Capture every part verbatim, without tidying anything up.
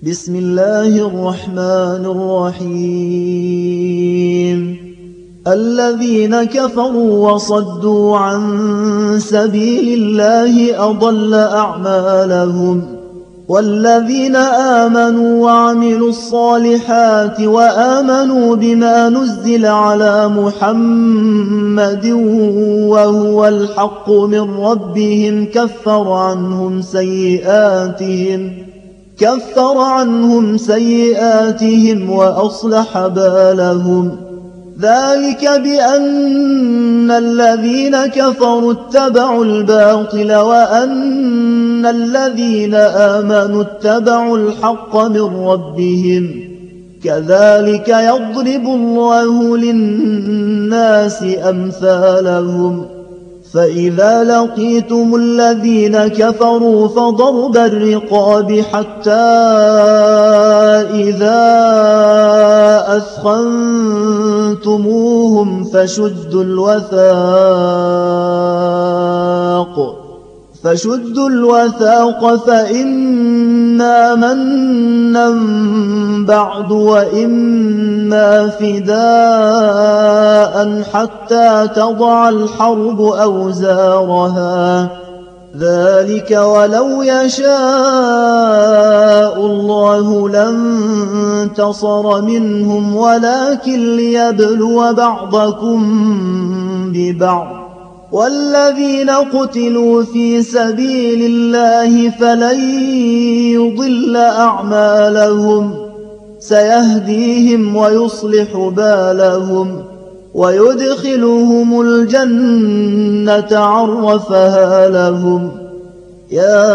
بسم الله الرحمن الرحيم الذين كفروا وصدوا عن سبيل الله أضل أعمالهم والذين آمنوا وعملوا الصالحات وآمنوا بما نزل على محمد وهو الحق من ربهم كفر عنهم سيئاتهم كفر عنهم سيئاتهم وأصلح بالهم ذلك بأن الذين كفروا اتبعوا الباطل وأن الذين آمنوا اتبعوا الحق من ربهم كذلك يضرب الله للناس أمثالهم فإذا لقيتم الذين كفروا فضرب الرقاب حتى إذا أثخنتموهم فشدوا الوثاق فشدوا الوثاق فإما منا بعد وإما فداء حتى تضع الحرب أوزارها ذلك ولو يشاء الله لانتصر منهم ولكن ليبلو بعضكم ببعض والذين قتلوا في سبيل الله فلن يضل أعمالهم سيهديهم ويصلح بالهم ويدخلهم الجنة عرفها لهم يا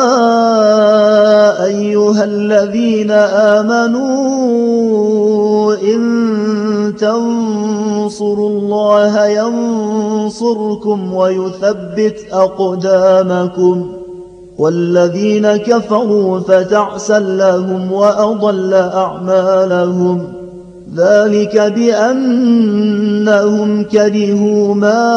أيها الذين آمنوا إن تنصروا الله ينصركم ويثبت أقدامكم والذين كفروا فتعسا لهم وأضل أعمالهم ذلك بأنهم كرهوا ما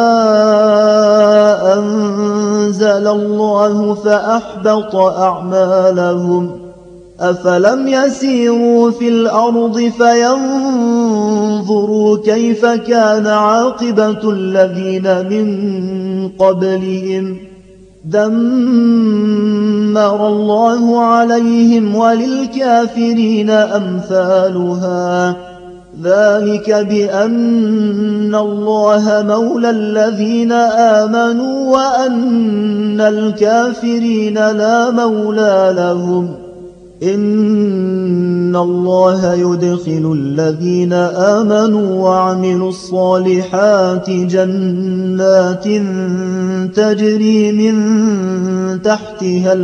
أنزل الله فأحبط أعمالهم أفلم يسيروا في الأرض فينظروا كيف كان عاقبة الذين من قبلهم دمر الله عليهم وللكافرين أمثالها ذلك بأن الله مولى الذين آمنوا وأن الكافرين لا مولى لهم إن الله يدخل الذين آمنوا وعملوا الصالحات جنات تجري من تحتها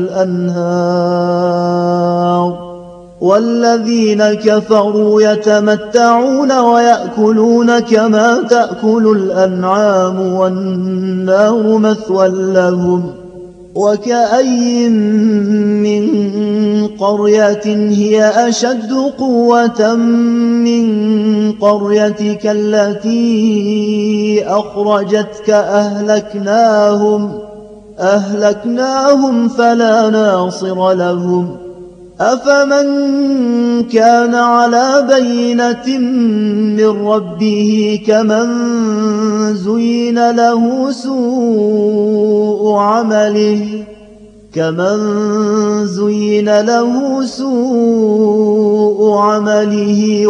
الأنهار والذين كفروا يتمتعون ويأكلون كما تأكل الأنعام والنار مثوى لهم وكأي من قرية هي أشد قوة من قريتك التي أخرجتك أهلكناهم أهلكناهم فلا ناصر لهم أفمن كان على بينة من ربه كمن زين له سوء عمله كمن زين له سوء عمله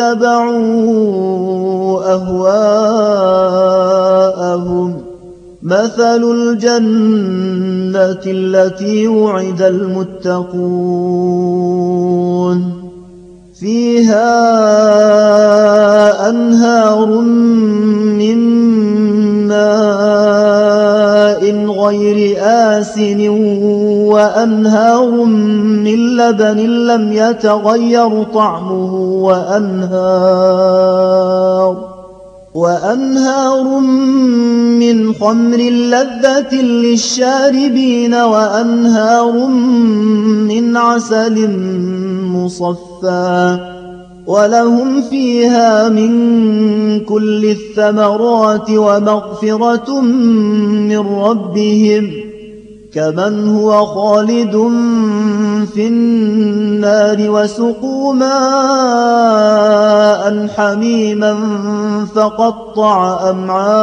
واتبعوا أهواءهم مثل الجنة التي وعد المتقون فيها أنهار من ماء غير آسن وأنهار من لبن لم يتغير طعمه وأنهار وأنهار من خمر لذة للشاربين وأنهار من عسل مصفى ولهم فيها من كل الثمرات ومغفرة من ربهم كمن هو خالد في النار وسقوا ماء حميما فقطع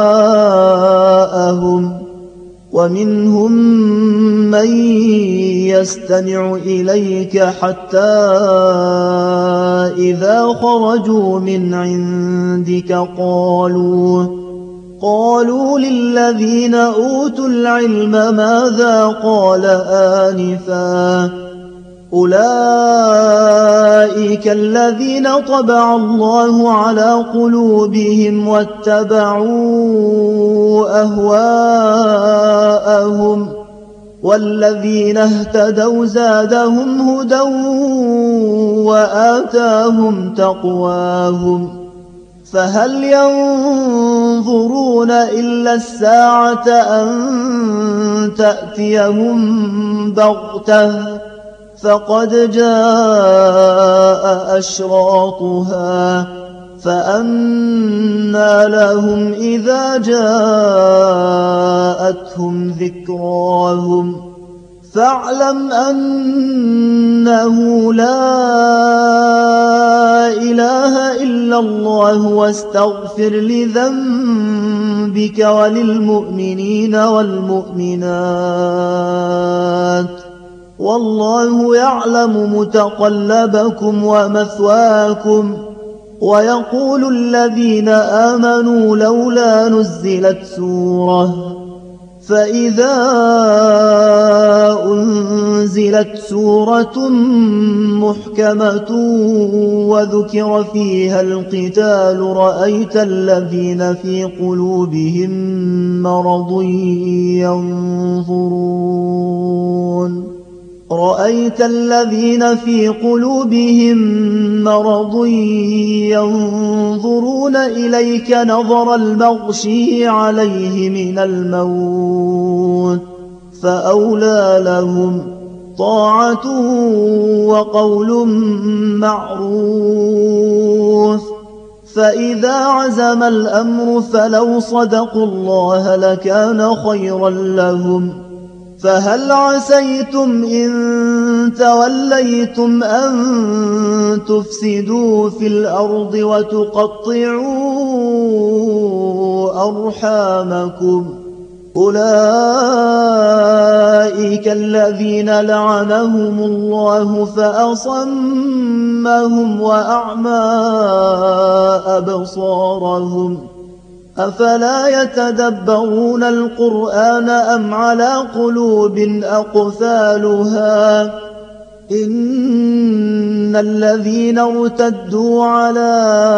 أمعاءهم ومنهم من يستمع إليك حتى إذا خرجوا من عندك قالوا قالوا للذين أوتوا العلم ماذا قال آنفا أولئك الذين طبع الله على قلوبهم واتبعوا أهواءهم والذين اهتدوا زادهم هدى وآتاهم تقواهم فهل ينظرون إلا الساعة أن تأتيهم بغتة فقد جاء أشراطها فأنى لهم إذا جاءتهم ذكراهم فاعلم أنه لا إله إلا الله واستغفر لذنبك وللمؤمنين والمؤمنات والله يعلم متقلبكم ومثواكم ويقول الذين آمنوا لولا نزلت سورة فإذا أنزلت سورة محكمة وذكر فيها القتال رأيت الذين في قلوبهم مرض ينظرون رأيت الذين في قلوبهم مرض ينظرون إليك نظر المغشي عليه من الموت فأولى لهم طاعة وقول معروف فإذا عزم الأمر فلو صدقوا الله لكان خيرا لهم فهل عسيتم إن توليتم أن تفسدوا في الأرض وتقطعوا أرحامكم أولئك الذين لعنهم الله فأصمهم وأعمى أبصارهم أفلا يتدبرون القرآن أم على قلوب أقفالها إن الذين ارتدوا على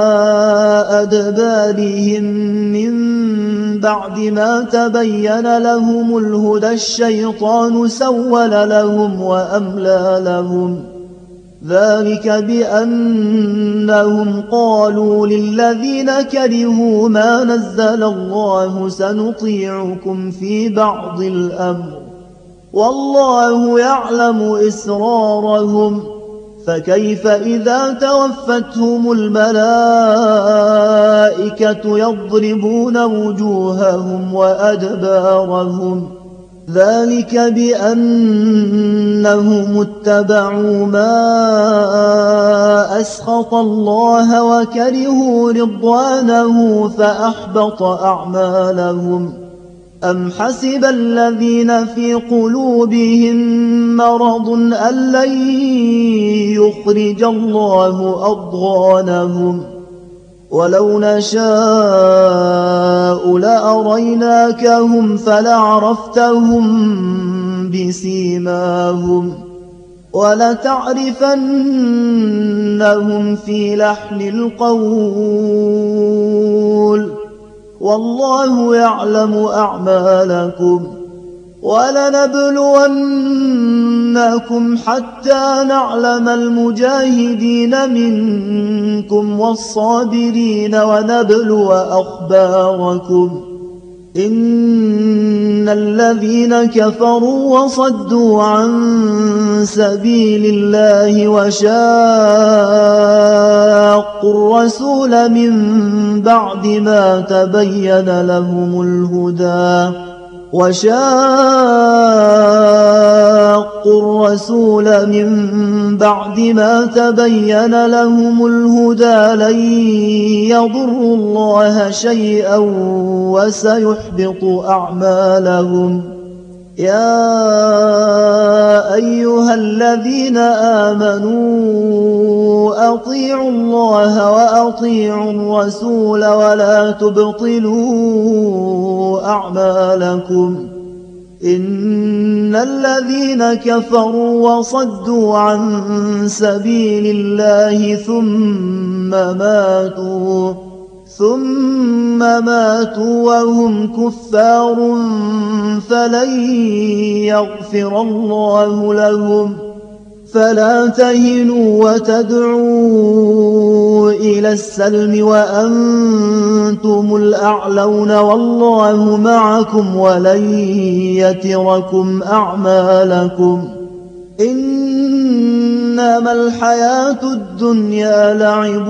أدبارهم من بعد ما تبين لهم الهدى الشيطان سول لهم وأملى لهم ذلك بأنهم قالوا للذين كرهوا ما نزل الله سنطيعكم في بعض الأمر والله يعلم إسرارهم فكيف إذا توفتهم الملائكة يضربون وجوههم وأدبارهم ذلك بأنهم اتبعوا ما أسخط الله وكرهوا رضوانه فأحبط أعمالهم أم حسب الذين في قلوبهم مرض أن لن يخرج الله أضغانهم ولو نشاء لأريناكهم فلعرفتهم بسيماهم ولتعرفنهم في لحن القول والله يعلم أعمالكم ولنبلونكم حتى نعلم المجاهدين منكم والصابرين ونبلو أخباركم إن الذين كفروا وصدوا عن سبيل الله وشاقوا الرسول من بعد ما تبين لهم الهدى وشاقوا الرسول من بعد ما تبين لهم الهدى لن يضروا الله شيئا وسيحبط أعمالهم. يا أيها الذين آمنوا أطيعوا الله وأطيعوا الرسول ولا تبطلوا أعمالكم. إن الذين كفروا وصدوا عن سبيل الله ثم ماتوا ثم ماتوا وهم كفار فلن يغفر الله لهم. فلا تهنوا وتدعوا إلى السلم وأنتم الأعلون والله معكم ولن يتركم أعمالكم. إنما الحياة الدنيا لعب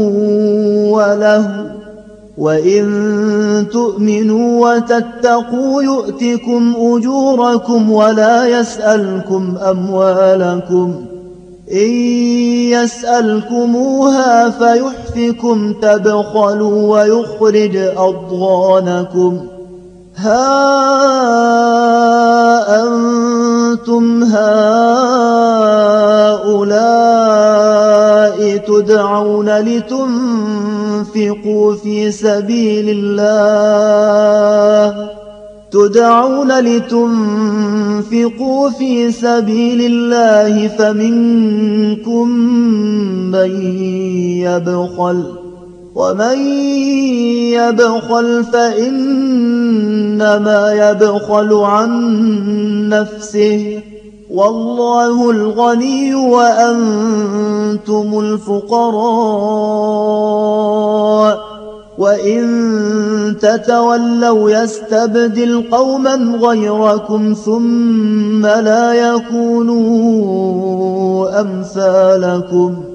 وله وإن تؤمنوا وتتقوا يؤتكم أجوركم ولا يسألكم أموالكم. إن يسألكموها فيحفكم تبخلوا ويخرج أضغانكم. ها أنتم هؤلاء تدعون لتنفقوا في سبيل الله تدعون لتنفقوا في سبيل الله فمنكم من يبخل ومن يبخل فإنما يبخل عن نفسه والله الغني وأنتم الفقراء. وإن تتولوا يستبدل قوما غيركم ثم لا يكونوا أمثالكم.